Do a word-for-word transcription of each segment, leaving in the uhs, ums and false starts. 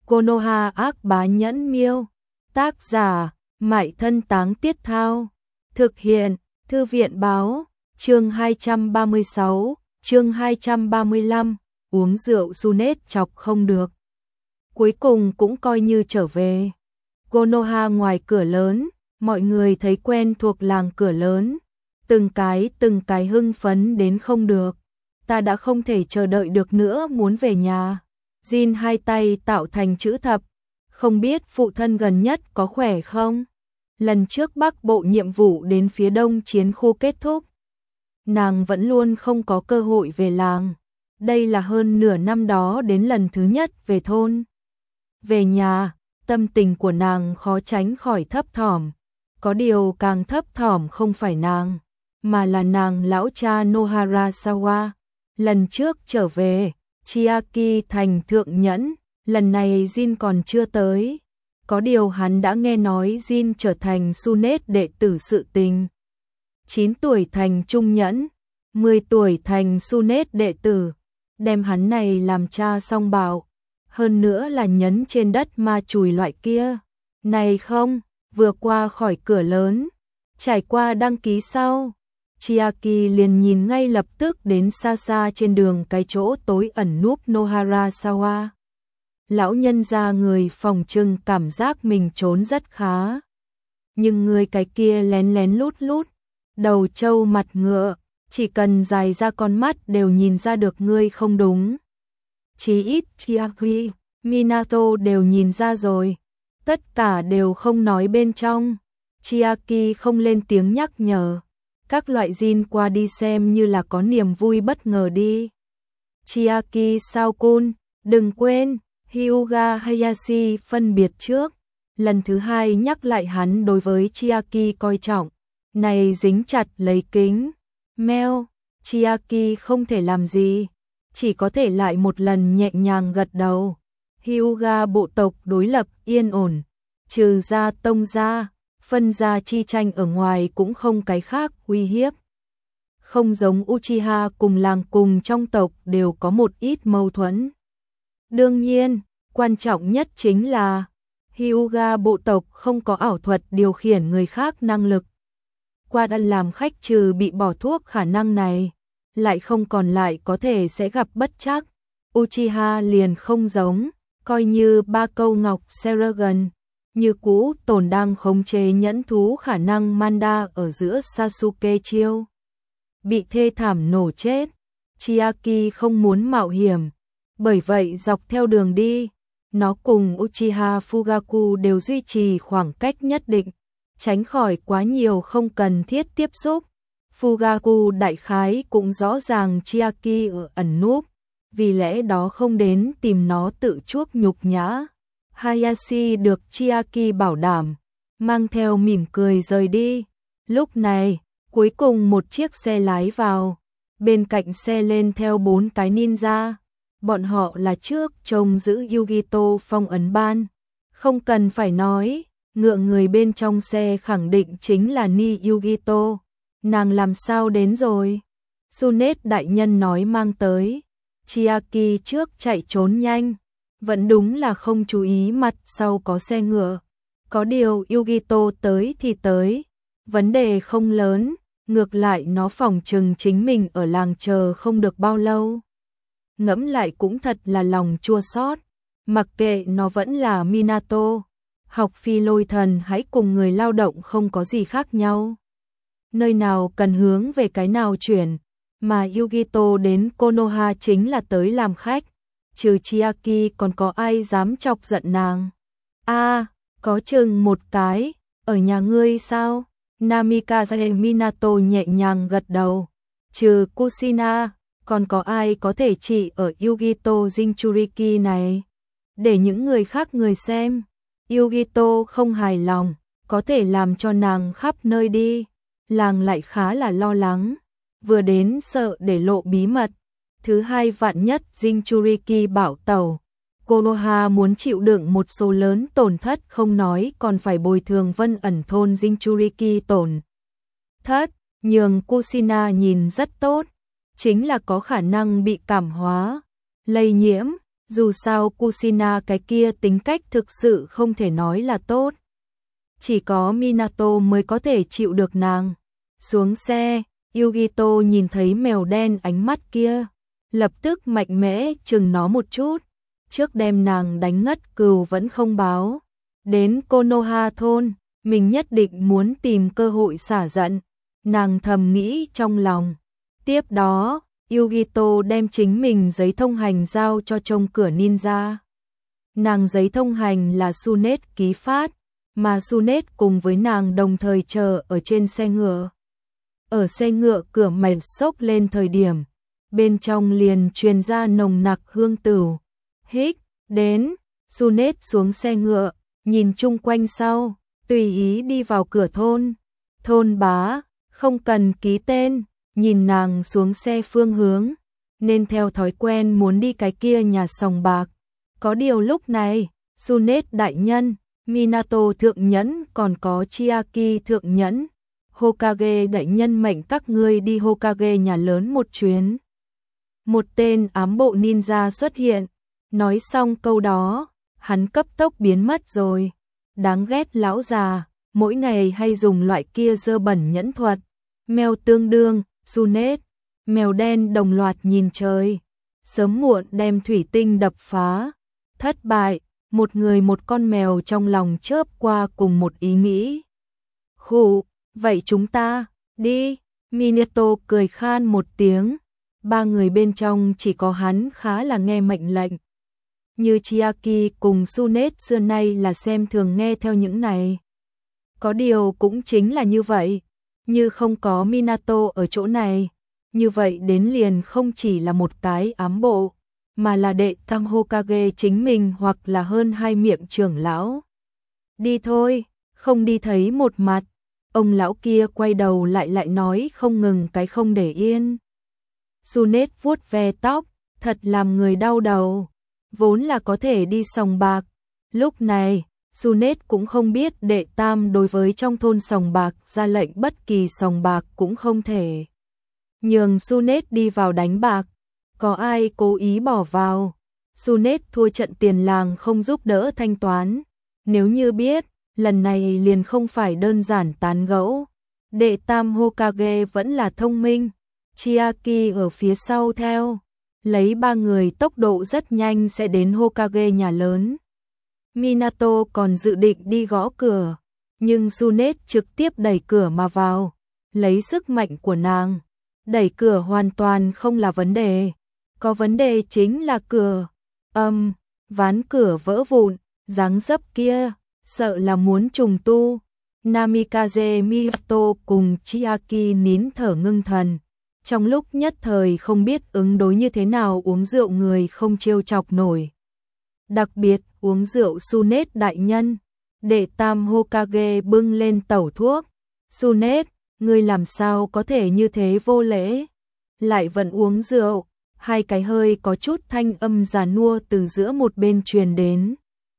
Konoha ác bá nhẫn miêu. Tác giả, Mại Thân Táng Tiết Thao. Thực hiện, Thư viện báo. Chương hai trăm ba mươi sáu, chương hai trăm ba mươi lăm, uống rượu Sunet chọc không được. Cuối cùng cũng coi như trở về. Konoha ngoài cửa lớn, mọi người thấy quen thuộc làng cửa lớn. Từng cái từng cái hưng phấn đến không được. Ta đã không thể chờ đợi được nữa, muốn về nhà. Jin hai tay tạo thành chữ thập. Không biết phụ thân gần nhất có khỏe không? Lần trước Bắc Bộ nhiệm vụ đến phía đông chiến khu kết thúc, nàng vẫn luôn không có cơ hội về làng. Đây là hơn nửa năm đó đến lần thứ nhất về thôn. Về nhà, tâm tình của nàng khó tránh khỏi thấp thỏm. Có điều càng thấp thỏm không phải nàng, mà là nàng lão cha Noharasawa. Lần trước trở về, Chiaki thành thượng nhẫn, lần này Jin còn chưa tới. Có điều hắn đã nghe nói Jin trở thành Sunet đệ tử sự tình. chín tuổi thành trung nhẫn, mười tuổi thành Sunet đệ tử, đem hắn này làm cha song bảo. Hơn nữa là nhấn trên đất ma chùi loại kia. Này không, vừa qua khỏi cửa lớn, trải qua đăng ký sau, Chiaki liền nhìn ngay lập tức đến xa xa trên đường cái chỗ tối ẩn núp Noharasawa. Lão nhân ra người phòng trưng cảm giác mình trốn rất khá. Nhưng người cái kia lén lén lút lút, đầu trâu mặt ngựa, chỉ cần dài ra con mắt đều nhìn ra được ngươi không đúng. Chí ít Chiaki, Minato đều nhìn ra rồi. Tất cả đều không nói bên trong. Chiaki không lên tiếng nhắc nhở. Các loại Jin qua đi xem như là có niềm vui bất ngờ đi. Chiaki Sao-kun, đừng quên, Hyuga Hayashi phân biệt trước. Lần thứ hai nhắc lại hắn đối với Chiaki coi trọng. Này dính chặt lấy kính. Meo, Chiaki không thể làm gì. Chỉ có thể lại một lần nhẹ nhàng gật đầu. Hyuga bộ tộc đối lập yên ổn. Trừ ra tông gia, phân gia chi tranh ở ngoài cũng không cái khác uy hiếp. Không giống Uchiha cùng làng cùng trong tộc đều có một ít mâu thuẫn. Đương nhiên, quan trọng nhất chính là Hyuga bộ tộc không có ảo thuật điều khiển người khác năng lực. Qua đã làm khách trừ bị bỏ thuốc khả năng này, lại không còn lại có thể sẽ gặp bất trắc. Uchiha liền không giống, coi như ba câu ngọc Seragon, như cũ tồn đang khống chế nhẫn thú khả năng Manda ở giữa Sasuke chiêu. Bị thê thảm nổ chết, Chiaki không muốn mạo hiểm, bởi vậy dọc theo đường đi, nó cùng Uchiha Fugaku đều duy trì khoảng cách nhất định, tránh khỏi quá nhiều không cần thiết tiếp xúc. Fugaku đại khái cũng rõ ràng Chiaki ở ẩn núp, vì lẽ đó không đến tìm nó tự chuốc nhục nhã. Hayashi được Chiaki bảo đảm, mang theo mỉm cười rời đi. Lúc này, cuối cùng một chiếc xe lái vào, bên cạnh xe lên theo bốn cái ninja. Bọn họ là trước trông giữ Yugito phong ấn ban. Không cần phải nói, ngựa người bên trong xe khẳng định chính là Ni Yugito. Nàng làm sao đến rồi? Sunet đại nhân nói mang tới. Chiaki trước chạy trốn nhanh, vẫn đúng là không chú ý mặt sau có xe ngựa. Có điều Yugito tới thì tới, vấn đề không lớn, ngược lại nó phòng trừng chính mình ở làng chờ không được bao lâu. Ngẫm lại cũng thật là lòng chua xót, mặc kệ nó vẫn là Minato, học phi lôi thần hãy cùng người lao động không có gì khác nhau. Nơi nào cần hướng về cái nào chuyển, mà Yugito đến Konoha chính là tới làm khách, trừ Chiaki còn có ai dám chọc giận nàng. A, à, có chừng một cái, ở nhà ngươi sao? Namikaze Minato nhẹ nhàng gật đầu, trừ Kushina, còn có ai có thể trị ở Yugito Jinchuriki này? Để những người khác người xem, Yugito không hài lòng, có thể làm cho nàng khắp nơi đi. Làng lại khá là lo lắng, vừa đến sợ để lộ bí mật. Thứ hai vạn nhất Jinchuriki bảo tẩu, Konoha muốn chịu đựng một số lớn tổn thất không nói còn phải bồi thường Vân ẩn thôn Jinchuriki tổn thất. Nhường Kushina nhìn rất tốt, chính là có khả năng bị cảm hóa, lây nhiễm, Dù sao Kushina cái kia tính cách thực sự không thể nói là tốt. Chỉ có Minato mới có thể chịu được nàng. Xuống xe, Yugito nhìn thấy mèo đen ánh mắt kia, lập tức mạnh mẽ chừng nó một chút. Trước đem nàng đánh ngất cừu vẫn không báo. Đến Konoha thôn, mình nhất định muốn tìm cơ hội xả giận. Nàng thầm nghĩ trong lòng. Tiếp đó, Yugito đem chính mình giấy thông hành giao cho trông cửa ninja. Nàng giấy thông hành là Tsunade ký phát, mà Tsunade cùng với nàng đồng thời chờ ở trên xe ngựa. Ở xe ngựa cửa mảnh xốc lên thời điểm, bên trong liền truyền ra nồng nặc hương tửu. Hích, đến, Tsunade xuống xe ngựa, nhìn chung quanh sau, tùy ý đi vào cửa thôn. Thôn bá, không cần ký tên, nhìn nàng xuống xe phương hướng, nên theo thói quen muốn đi cái kia nhà sòng bạc. Có điều lúc này, Tsunade đại nhân, Minato thượng nhẫn còn có Chiaki thượng nhẫn, Hokage đại nhân mệnh các ngươi đi Hokage nhà lớn một chuyến. Một tên ám bộ ninja xuất hiện, nói xong câu đó, hắn cấp tốc biến mất rồi. Đáng ghét lão già, mỗi ngày hay dùng loại kia dơ bẩn nhẫn thuật. Mèo tương đương, Tsunade, mèo đen đồng loạt nhìn trời. Sớm muộn đem thủy tinh đập phá. Thất bại, một người một con mèo trong lòng chớp qua cùng một ý nghĩ. Khụ, vậy chúng ta, đi. Minato cười khan một tiếng. Ba người bên trong chỉ có hắn khá là nghe mệnh lệnh. Như Chiaki cùng Tsunade xưa nay là xem thường nghe theo những này. Có điều cũng chính là như vậy. Như không có Minato ở chỗ này, như vậy đến liền không chỉ là một cái ám bộ, mà là đệ tam Hokage chính mình hoặc là hơn hai miệng trưởng lão. Đi thôi, không đi thấy một mặt. Ông lão kia quay đầu lại lại nói không ngừng cái không để yên. Tsunade vuốt ve tóc, thật làm người đau đầu. Vốn là có thể đi sòng bạc. Lúc này, Tsunade cũng không biết đệ tam đối với trong thôn sòng bạc ra lệnh bất kỳ sòng bạc cũng không thể nhường Tsunade đi vào đánh bạc. Có ai cố ý bỏ vào. Tsunade thua trận tiền làng không giúp đỡ thanh toán. Nếu như biết, lần này liền không phải đơn giản tán gẫu. Đệ tam Hokage vẫn là thông minh. Chiaki ở phía sau theo. Lấy ba người tốc độ rất nhanh sẽ đến Hokage nhà lớn. Minato còn dự định đi gõ cửa, nhưng Tsunade trực tiếp đẩy cửa mà vào, lấy sức mạnh của nàng. Đẩy cửa hoàn toàn không là vấn đề, có vấn đề chính là cửa. Âm, um, ván cửa vỡ vụn, dáng dấp kia, sợ là muốn trùng tu. Namikaze Minato cùng Chiaki nín thở ngưng thần. Trong lúc nhất thời không biết ứng đối như thế nào uống rượu người không trêu chọc nổi. Đặc biệt uống rượu Tsunade đại nhân. Đệ tam Hokage bưng lên tẩu thuốc. Tsunade, ngươi làm sao có thể như thế vô lễ? Lại vẫn uống rượu. Hai cái hơi có chút thanh âm già nua từ giữa một bên truyền đến.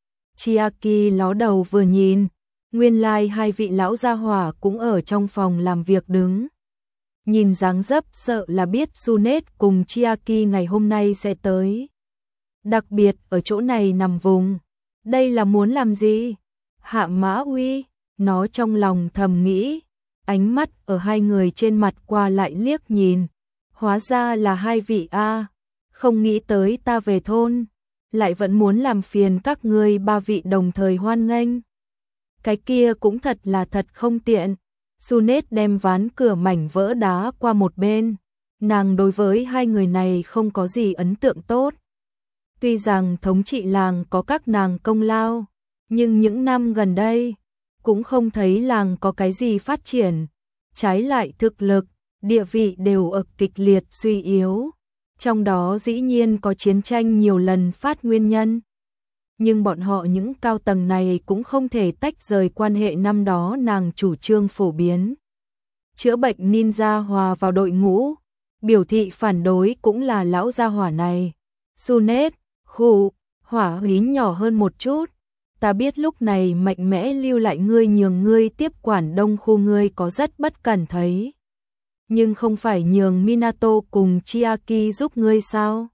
Chiaki ló đầu vừa nhìn. Nguyên lai hai vị lão gia hỏa cũng ở trong phòng làm việc đứng. Nhìn dáng dấp sợ là biết Tsunade cùng Chiaki ngày hôm nay sẽ tới. Đặc biệt ở chỗ này nằm vùng. Đây là muốn làm gì? Hạ Mã Uy, nó trong lòng thầm nghĩ. Ánh mắt ở hai người trên mặt qua lại liếc nhìn. Hóa ra là hai vị A. Không nghĩ tới ta về thôn. Lại vẫn muốn làm phiền các ngươi ba vị đồng thời hoan nghênh. Cái kia cũng thật là thật không tiện. Tsunade đem ván cửa mảnh vỡ đá qua một bên. Nàng đối với hai người này không có gì ấn tượng tốt. Tuy rằng thống trị làng có các nàng công lao, nhưng những năm gần đây, cũng không thấy làng có cái gì phát triển. Trái lại thực lực, địa vị đều ở kịch liệt suy yếu. Trong đó dĩ nhiên có chiến tranh nhiều lần phát nguyên nhân. Nhưng bọn họ những cao tầng này cũng không thể tách rời quan hệ năm đó nàng chủ trương phổ biến. Chữa bệnh ninja hòa vào đội ngũ, biểu thị phản đối cũng là lão gia hỏa này. Tsunade, khụ, hỏa khí nhỏ hơn một chút. Ta biết lúc này mạnh mẽ lưu lại ngươi nhường ngươi tiếp quản đông khu ngươi có rất bất cẩn thấy. Nhưng không phải nhường Minato cùng Chiaki giúp ngươi sao?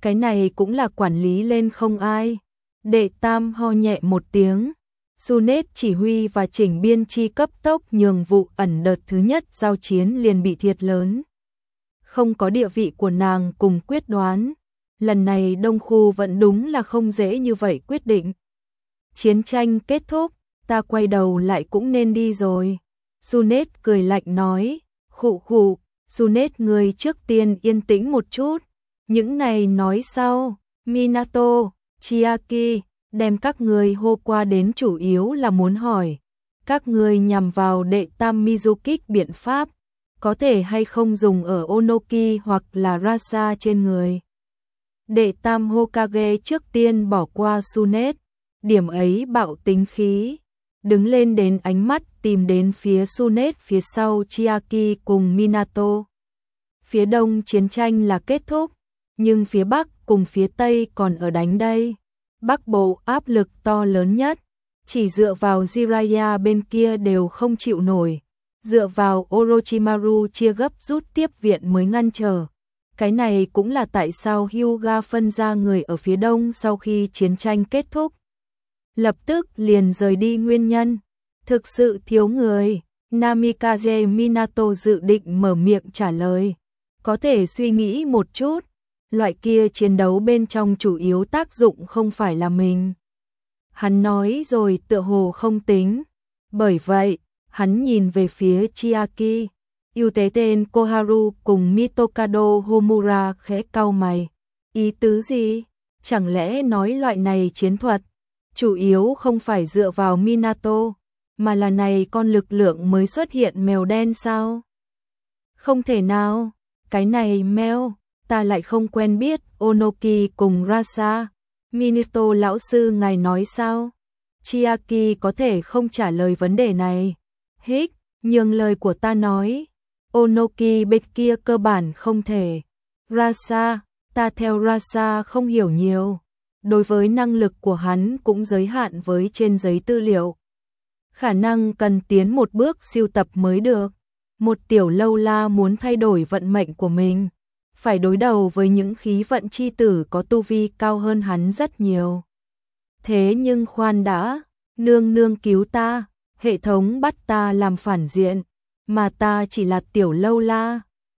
cái này cũng là quản lý lên không ai. Đệ tam ho nhẹ một tiếng. Sunet chỉ huy và chỉnh biên chi cấp tốc nhường vụ ẩn đợt thứ nhất giao chiến liền bị thiệt lớn. Không có địa vị của nàng cùng quyết đoán. Lần này Đông Khu vẫn đúng là không dễ như vậy quyết định. Chiến tranh kết thúc, ta quay đầu lại cũng nên đi rồi. Sunet cười lạnh nói, khụ khụ, Sunet người trước tiên yên tĩnh một chút. Những này nói sau, Minato, Chiaki, đem các người hô qua đến chủ yếu là muốn hỏi. Các người nhằm vào đệ tam Mizukik biện pháp, có thể hay không dùng ở Onoki hoặc là Rasa trên người. Đệ tam Hokage trước tiên bỏ qua Sunet, điểm ấy bạo tính khí. Đứng lên đến ánh mắt tìm đến phía Sunet phía sau Chiaki cùng Minato. Phía đông chiến tranh là kết thúc, nhưng phía bắc cùng phía tây còn ở đánh đây. Bắc bộ áp lực to lớn nhất, chỉ dựa vào Jiraiya bên kia đều không chịu nổi. Dựa vào Orochimaru chia gấp rút tiếp viện mới ngăn trở. Cái này cũng là tại sao Hyuga phân ra người ở phía đông sau khi chiến tranh kết thúc. Lập tức liền rời đi nguyên nhân. Thực sự thiếu người. Namikaze Minato dự định mở miệng trả lời. Có thể suy nghĩ một chút. Loại kia chiến đấu bên trong chủ yếu tác dụng không phải là mình. Hắn nói rồi tựa hồ không tính. Bởi vậy, hắn nhìn về phía Chiaki. Ưu tế tên Koharu cùng Mitokado Homura khẽ cau mày. Ý tứ gì? Chẳng lẽ nói loại này chiến thuật chủ yếu không phải dựa vào Minato, mà là này con lực lượng mới xuất hiện mèo đen sao? Không thể nào, cái này mèo, ta lại không quen biết Onoki cùng Rasa. Minato lão sư ngài nói sao? Chiaki có thể không trả lời vấn đề này. Hích, nhường lời của ta nói. Onoki bên kia cơ bản không thể. Rasa, ta theo Rasa không hiểu nhiều. Đối với năng lực của hắn cũng giới hạn với trên giấy tư liệu. Khả năng cần tiến một bước siêu tập mới được. Một tiểu lâu la muốn thay đổi vận mệnh của mình, phải đối đầu với những khí vận chi tử có tu vi cao hơn hắn rất nhiều. Thế nhưng khoan đã, nương nương cứu ta, hệ thống bắt ta làm phản diện, mà ta chỉ là tiểu lâu la.